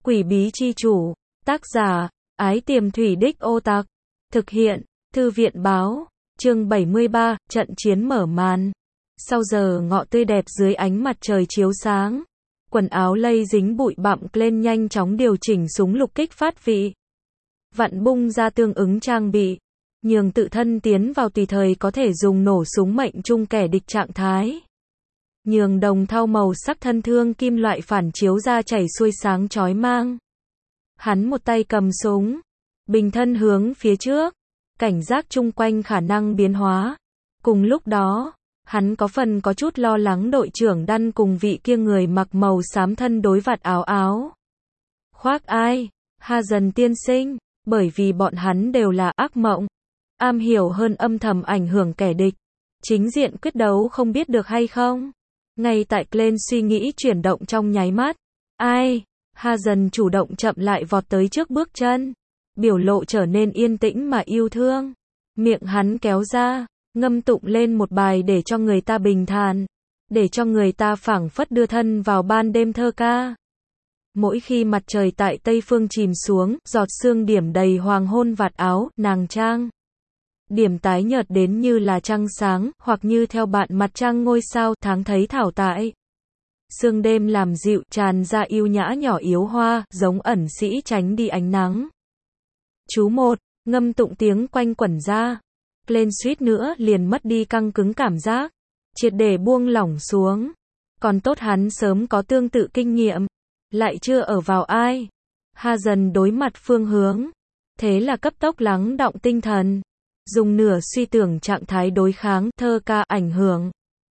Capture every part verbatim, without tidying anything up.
Quỷ bí chi chủ, tác giả, Ái Tiềm Thủy Đích Ô Tạc, thực hiện, Thư viện báo, chương bảy mươi ba, trận chiến mở màn. Sau giờ ngọ tươi đẹp dưới ánh mặt trời chiếu sáng, quần áo lây dính bụi bặm lên nhanh chóng điều chỉnh súng lục kích phát vị. Vặn bung ra tương ứng trang bị, nhường tự thân tiến vào tùy thời có thể dùng nổ súng mệnh trung kẻ địch trạng thái. Nhường đồng thau màu sắc thân thương kim loại phản chiếu ra chảy xuôi sáng chói mang. Hắn một tay cầm súng, bình thân hướng phía trước, cảnh giác chung quanh khả năng biến hóa. Cùng lúc đó, hắn có phần có chút lo lắng đội trưởng Đăn cùng vị kia người mặc màu xám thân đối vạt áo áo. Khoác ai? Ha dần tiên sinh, bởi vì bọn hắn đều là ác mộng, am hiểu hơn âm thầm ảnh hưởng kẻ địch. Chính diện quyết đấu không biết được hay không? Ngay tại Glenn suy nghĩ chuyển động trong nháy mắt. Ai? Ha dần chủ động chậm lại vọt tới trước bước chân. Biểu lộ trở nên yên tĩnh mà yêu thương. Miệng hắn kéo ra, ngâm tụng lên một bài để cho người ta bình thản. Để cho người ta phảng phất đưa thân vào ban đêm thơ ca. Mỗi khi mặt trời tại tây phương chìm xuống, giọt sương điểm đầy hoàng hôn vạt áo, nàng trang. Điểm tái nhợt đến như là trăng sáng, hoặc như theo bạn mặt trăng ngôi sao, tháng thấy thảo tại. Sương đêm làm dịu, tràn ra yêu nhã nhỏ yếu hoa, giống ẩn sĩ tránh đi ánh nắng. Chú một, ngâm tụng tiếng quanh quẩn ra. Lên suýt nữa liền mất đi căng cứng cảm giác. Triệt để buông lỏng xuống. Còn tốt hắn sớm có tương tự kinh nghiệm. Lại chưa ở vào ai. Ha dần đối mặt phương hướng. Thế là cấp tốc lắng đọng tinh thần. Dùng nửa suy tưởng trạng thái đối kháng, thơ ca ảnh hưởng.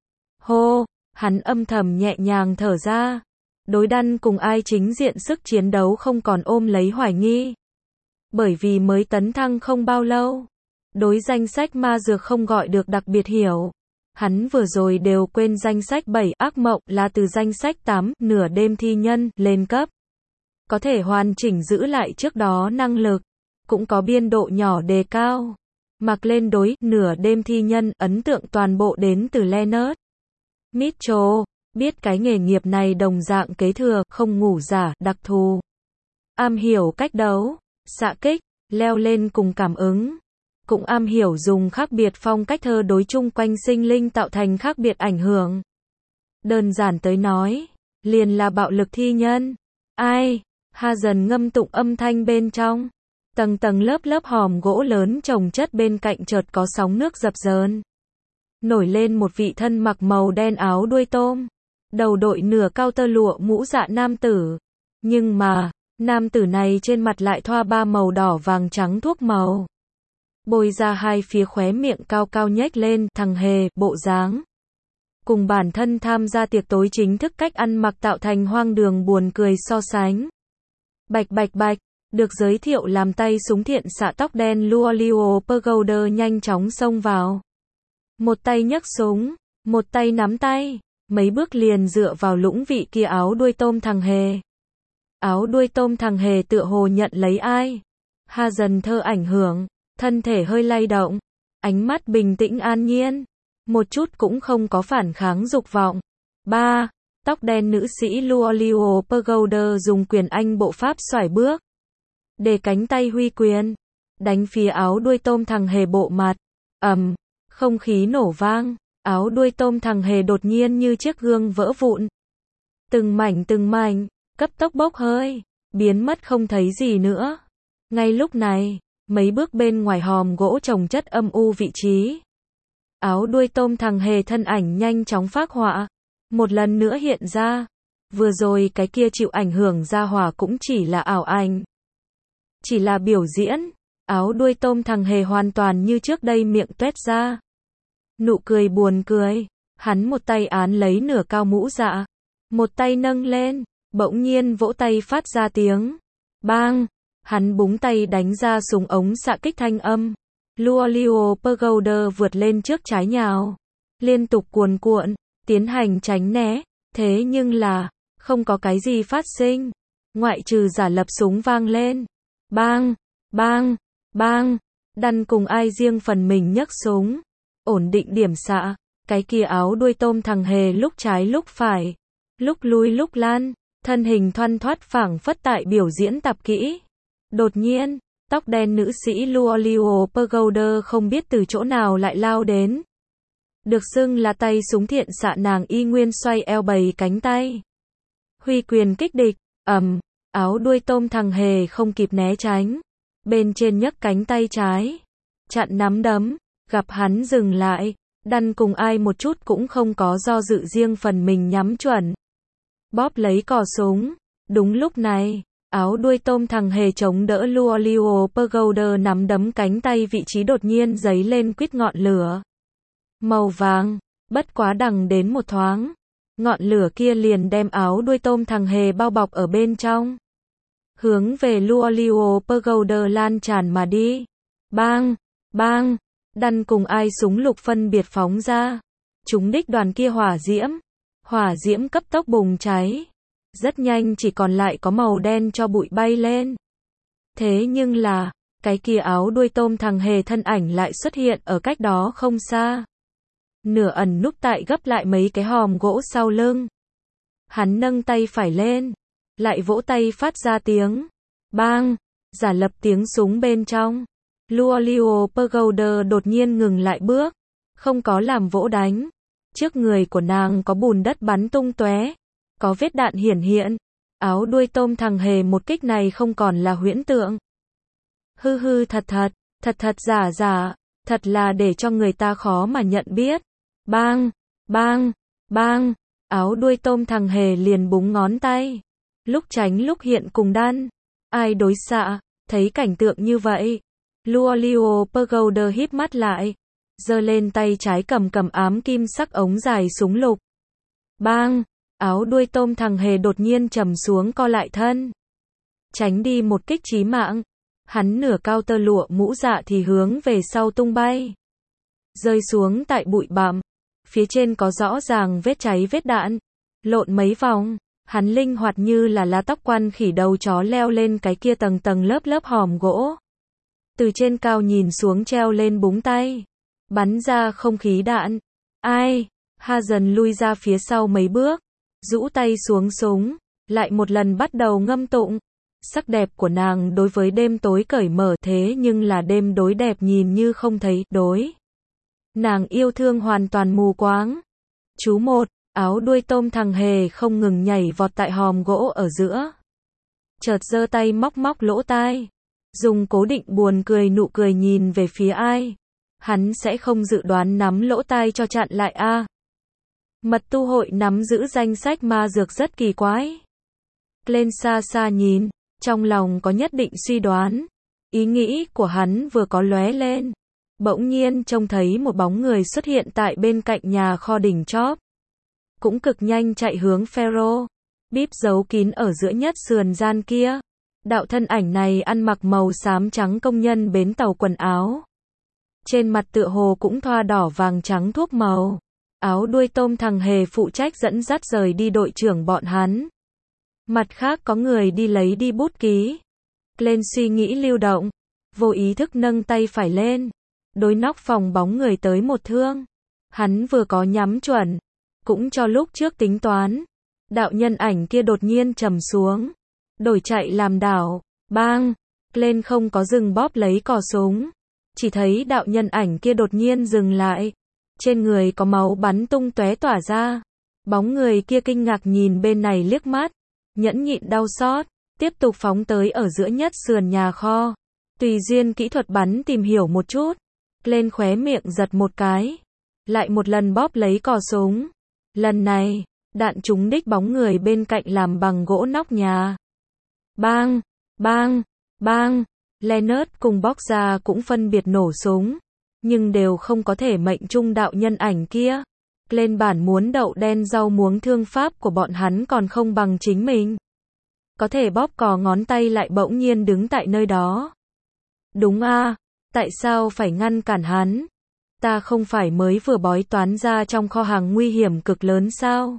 Hô, hắn âm thầm nhẹ nhàng thở ra. Đối Đăn cùng ai chính diện sức chiến đấu không còn ôm lấy hoài nghi. Bởi vì mới tấn thăng không bao lâu. Đối danh sách ma dược không gọi được đặc biệt hiểu. Hắn vừa rồi đều quên danh sách bảy ác mộng là từ danh sách tám nửa đêm thi nhân lên cấp. Có thể hoàn chỉnh giữ lại trước đó năng lực. Cũng có biên độ nhỏ đề cao. Mặc lên đối nửa đêm thi nhân ấn tượng toàn bộ đến từ Leonard Mitchell. Biết cái nghề nghiệp này đồng dạng kế thừa, không ngủ giả, đặc thù. Am hiểu cách đấu, xạ kích, leo lên cùng cảm ứng. Cũng am hiểu dùng khác biệt phong cách thơ đối chung quanh sinh linh tạo thành khác biệt ảnh hưởng. Đơn giản tới nói, liền là bạo lực thi nhân. Ai? Ha dần ngâm tụng âm thanh bên trong. Tầng tầng lớp lớp hòm gỗ lớn chồng chất bên cạnh chợt có sóng nước dập dờn. Nổi lên một vị thân mặc màu đen áo đuôi tôm. Đầu đội nửa cao tơ lụa mũ dạ nam tử. Nhưng mà, nam tử này trên mặt lại thoa ba màu đỏ vàng trắng thuốc màu. Bôi ra hai phía khóe miệng cao cao nhếch lên, thằng hề, bộ dáng. Cùng bản thân tham gia tiệc tối chính thức cách ăn mặc tạo thành hoang đường buồn cười so sánh. Bạch bạch bạch. Được giới thiệu làm tay súng thiện xạ tóc đen Luolio Pagoda nhanh chóng xông vào. Một tay nhấc súng, một tay nắm tay, mấy bước liền dựa vào lũng vị kia áo đuôi tôm thằng hề. Áo đuôi tôm thằng hề tựa hồ nhận lấy ai. Ha dần thơ ảnh hưởng, thân thể hơi lay động, ánh mắt bình tĩnh an nhiên, một chút cũng không có phản kháng dục vọng. Ba, tóc đen nữ sĩ Luolio Pagoda dùng quyền anh bộ pháp xoải bước. Để cánh tay huy quyền, đánh phía áo đuôi tôm thằng hề bộ mặt. Ầm, không khí nổ vang, áo đuôi tôm thằng hề đột nhiên như chiếc gương vỡ vụn. Từng mảnh từng mảnh, cấp tốc bốc hơi, biến mất không thấy gì nữa. Ngay lúc này, mấy bước bên ngoài hòm gỗ chồng chất âm u vị trí. Áo đuôi tôm thằng hề thân ảnh nhanh chóng phác họa. Một lần nữa hiện ra. Vừa rồi cái kia chịu ảnh hưởng ra hỏa cũng chỉ là ảo ảnh. Chỉ là biểu diễn, áo đuôi tôm thằng hề hoàn toàn như trước đây miệng tuét ra. Nụ cười buồn cười, hắn một tay án lấy nửa cao mũ dạ, một tay nâng lên, bỗng nhiên vỗ tay phát ra tiếng. Bang, hắn búng tay đánh ra súng ống xạ kích thanh âm. Luolio Pagoda vượt lên trước trái nhào, liên tục cuồn cuộn, tiến hành tránh né, thế nhưng là, không có cái gì phát sinh, ngoại trừ giả lập súng vang lên. Bang, bang, bang, Đăn cùng ai riêng phần mình nhấc súng, ổn định điểm xạ, cái kia áo đuôi tôm thằng hề lúc trái lúc phải, lúc lui lúc lăn, thân hình thoăn thoắt phảng phất tại biểu diễn tập kỹ. Đột nhiên, tóc đen nữ sĩ Luolio Pagoda không biết từ chỗ nào lại lao đến. Được xưng là tay súng thiện xạ, nàng y nguyên xoay eo bày cánh tay. Huy quyền kích địch, ầm, áo đuôi tôm thằng hề không kịp né tránh. Bên trên nhấc cánh tay trái, chặn nắm đấm, gặp hắn dừng lại, đăn cùng ai một chút cũng không có do dự, riêng phần mình nhắm chuẩn. Bóp lấy cò súng. Đúng lúc này, áo đuôi tôm thằng hề chống đỡ Luolio Pagoda nắm đấm cánh tay vị trí đột nhiên giấy lên quýt ngọn lửa màu vàng, bất quá đằng đến một thoáng, ngọn lửa kia liền đem áo đuôi tôm thằng hề bao bọc ở bên trong, hướng về Luolio Pagoda lan tràn mà đi. Bang, bang, đăn cùng ai súng lục phân biệt phóng ra, trúng đích đoàn kia hỏa diễm. Hỏa diễm cấp tốc bùng cháy, rất nhanh chỉ còn lại có màu đen cho bụi bay lên. Thế nhưng là, cái kia áo đuôi tôm thằng hề thân ảnh lại xuất hiện ở cách đó không xa. Nửa ẩn núp tại gấp lại mấy cái hòm gỗ sau lưng. Hắn nâng tay phải lên, lại vỗ tay phát ra tiếng bang, giả lập tiếng súng bên trong. Luolio Pagoda đột nhiên ngừng lại bước, không có làm vỗ đánh. Trước người của nàng có bùn đất bắn tung tóe, có vết đạn hiển hiện. Áo đuôi tôm thằng hề một kích này không còn là huyễn tượng. Hư hư thật thật, thật thật giả giả, thật là để cho người ta khó mà nhận biết. Bang, bang, bang, áo đuôi tôm thằng hề liền búng ngón tay. Lúc tránh lúc hiện cùng đan. Ai đối xạ, thấy cảnh tượng như vậy. Luolio Pagoda híp mắt lại. Giơ lên tay trái cầm cầm ám kim sắc ống dài súng lục. Bang, áo đuôi tôm thằng hề đột nhiên trầm xuống co lại thân. Tránh đi một kích chí mạng. Hắn nửa cao tơ lụa mũ dạ thì hướng về sau tung bay. Rơi xuống tại bụi bặm. Phía trên có rõ ràng vết cháy vết đạn. Lộn mấy vòng, hắn linh hoạt như là lá tóc quan khỉ đầu chó leo lên cái kia tầng tầng lớp lớp hòm gỗ. Từ trên cao nhìn xuống treo lên búng tay. Bắn ra không khí đạn. Ai? Ha dần lui ra phía sau mấy bước. Rũ tay xuống súng. Lại một lần bắt đầu ngâm tụng. Sắc đẹp của nàng đối với đêm tối cởi mở, thế nhưng là đêm đối đẹp nhìn như không thấy đối. Nàng yêu thương hoàn toàn mù quáng. Chú một, áo đuôi tôm thằng hề không ngừng nhảy vọt tại hòm gỗ ở giữa. Chợt giơ tay móc móc lỗ tai. Dùng cố định buồn cười nụ cười nhìn về phía ai. Hắn sẽ không dự đoán nắm lỗ tai cho chặn lại a. À. Mật tu hội nắm giữ danh sách ma dược rất kỳ quái. Lên xa xa nhìn, trong lòng có nhất định suy đoán. Ý nghĩ của hắn vừa có lóe lên. Bỗng nhiên trông thấy một bóng người xuất hiện tại bên cạnh nhà kho đỉnh chóp. Cũng cực nhanh chạy hướng Pharaoh. Bíp giấu kín ở giữa nhất sườn gian kia. Đạo thân ảnh này ăn mặc màu xám trắng công nhân bến tàu quần áo. Trên mặt tựa hồ cũng thoa đỏ vàng trắng thuốc màu. Áo đuôi tôm thằng hề phụ trách dẫn dắt rời đi đội trưởng bọn hắn. Mặt khác có người đi lấy đi bút ký. Lên suy nghĩ lưu động. Vô ý thức nâng tay phải lên. Đối nóc phòng bóng người tới một thương. Hắn vừa có nhắm chuẩn. Cũng cho lúc trước tính toán. Đạo nhân ảnh kia đột nhiên trầm xuống. Đổi chạy làm đảo. Bang. Lên không có dừng bóp lấy cò súng. Chỉ thấy đạo nhân ảnh kia đột nhiên dừng lại. Trên người có máu bắn tung tóe tỏa ra. Bóng người kia kinh ngạc nhìn bên này liếc mắt. Nhẫn nhịn đau xót. Tiếp tục phóng tới ở giữa nhất sườn nhà kho. Tùy duyên kỹ thuật bắn tìm hiểu một chút. Lên khóe miệng giật một cái. Lại một lần bóp lấy cò súng. Lần này, đạn trúng đích bóng người bên cạnh làm bằng gỗ nóc nhà. Bang, bang, bang. Leonard cùng Boxer cũng phân biệt nổ súng. Nhưng đều không có thể mệnh trung đạo nhân ảnh kia. Lên bản muốn đậu đen rau muống thương pháp của bọn hắn còn không bằng chính mình. Có thể bóp cò ngón tay lại bỗng nhiên đứng tại nơi đó. Đúng a, à, tại sao phải ngăn cản hắn? Ta không phải mới vừa bói toán ra trong kho hàng nguy hiểm cực lớn sao?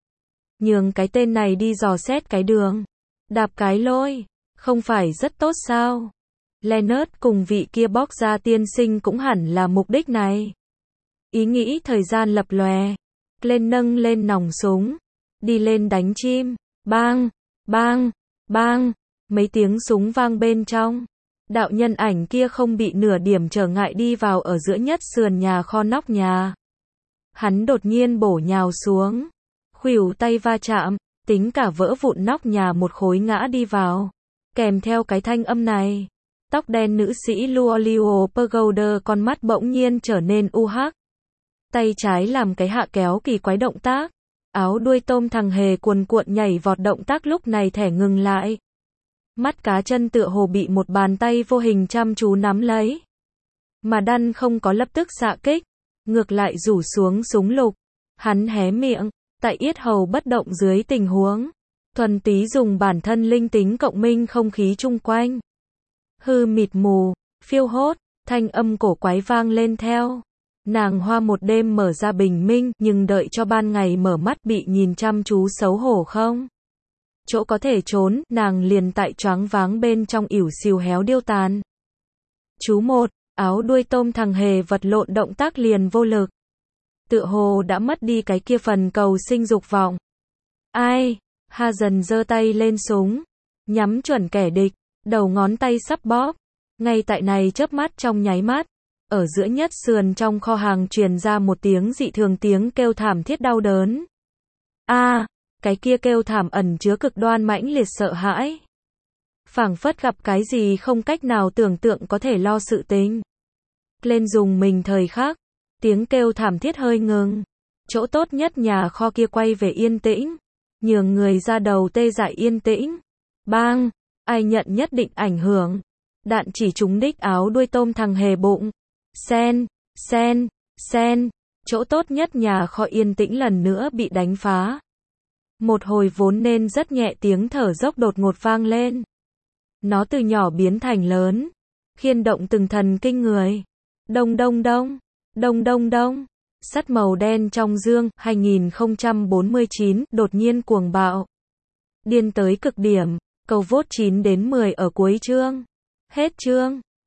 Nhường cái tên này đi dò xét cái đường. Đạp cái lôi, không phải rất tốt sao? Leonard cùng vị kia bóc ra tiên sinh cũng hẳn là mục đích này. Ý nghĩ thời gian lập lòe. Lên nâng lên nòng súng. Đi lên đánh chim. Bang, bang, bang, mấy tiếng súng vang bên trong. Đạo nhân ảnh kia không bị nửa điểm trở ngại đi vào ở giữa nhất sườn nhà kho nóc nhà. Hắn đột nhiên bổ nhào xuống, khuỷu tay va chạm, tính cả vỡ vụn nóc nhà một khối ngã đi vào. Kèm theo cái thanh âm này, tóc đen nữ sĩ Luolio Pagoda con mắt bỗng nhiên trở nên u hắc. Tay trái làm cái hạ kéo kỳ quái động tác. Áo đuôi tôm thằng hề cuồn cuộn nhảy vọt động tác lúc này thẻ ngừng lại. Mắt cá chân tựa hồ bị một bàn tay vô hình chăm chú nắm lấy. Mà Đan không có lập tức xạ kích, ngược lại rủ xuống súng lục. Hắn hé miệng, tại yết hầu bất động dưới tình huống. Thuần túy dùng bản thân linh tính cộng minh không khí chung quanh. Hư mịt mù, phiêu hốt, thanh âm cổ quái vang lên theo. Nàng hoa một đêm mở ra bình minh, nhưng đợi cho ban ngày mở mắt bị nhìn chăm chú xấu hổ không? Chỗ có thể trốn, nàng liền tại choáng váng bên trong ỉu xìu héo điêu tàn. Chú một, áo đuôi tôm thằng hề vật lộn động tác liền vô lực. Tựa hồ đã mất đi cái kia phần cầu sinh dục vọng. Ai? Ha dần giơ tay lên súng, nhắm chuẩn kẻ địch, đầu ngón tay sắp bóp. Ngay tại này chớp mắt trong nháy mắt, ở giữa nhất sườn trong kho hàng truyền ra một tiếng dị thường tiếng kêu thảm thiết đau đớn. A, à, cái kia kêu thảm ẩn chứa cực đoan mãnh liệt sợ hãi. Phảng phất gặp cái gì không cách nào tưởng tượng có thể lo sự tình. Lên dùng mình thời khắc, tiếng kêu thảm thiết hơi ngừng. Chỗ tốt nhất nhà kho kia quay về yên tĩnh, nhường người ra đầu tê dại yên tĩnh. Bang, ai nhận nhất định ảnh hưởng. Đạn chỉ trúng đích áo đuôi tôm thằng hề bụng. Sen, sen, sen, chỗ tốt nhất nhà kho yên tĩnh lần nữa bị đánh phá. Một hồi vốn nên rất nhẹ tiếng thở dốc đột ngột vang lên. Nó từ nhỏ biến thành lớn, khiên động từng thần kinh người. Đông đông đông, đông đông đông, sắt màu đen trong dương, hai nghìn không trăm bốn mươi chín, đột nhiên cuồng bạo. Điên tới cực điểm, cầu vote chín đến mười ở cuối chương. Hết chương.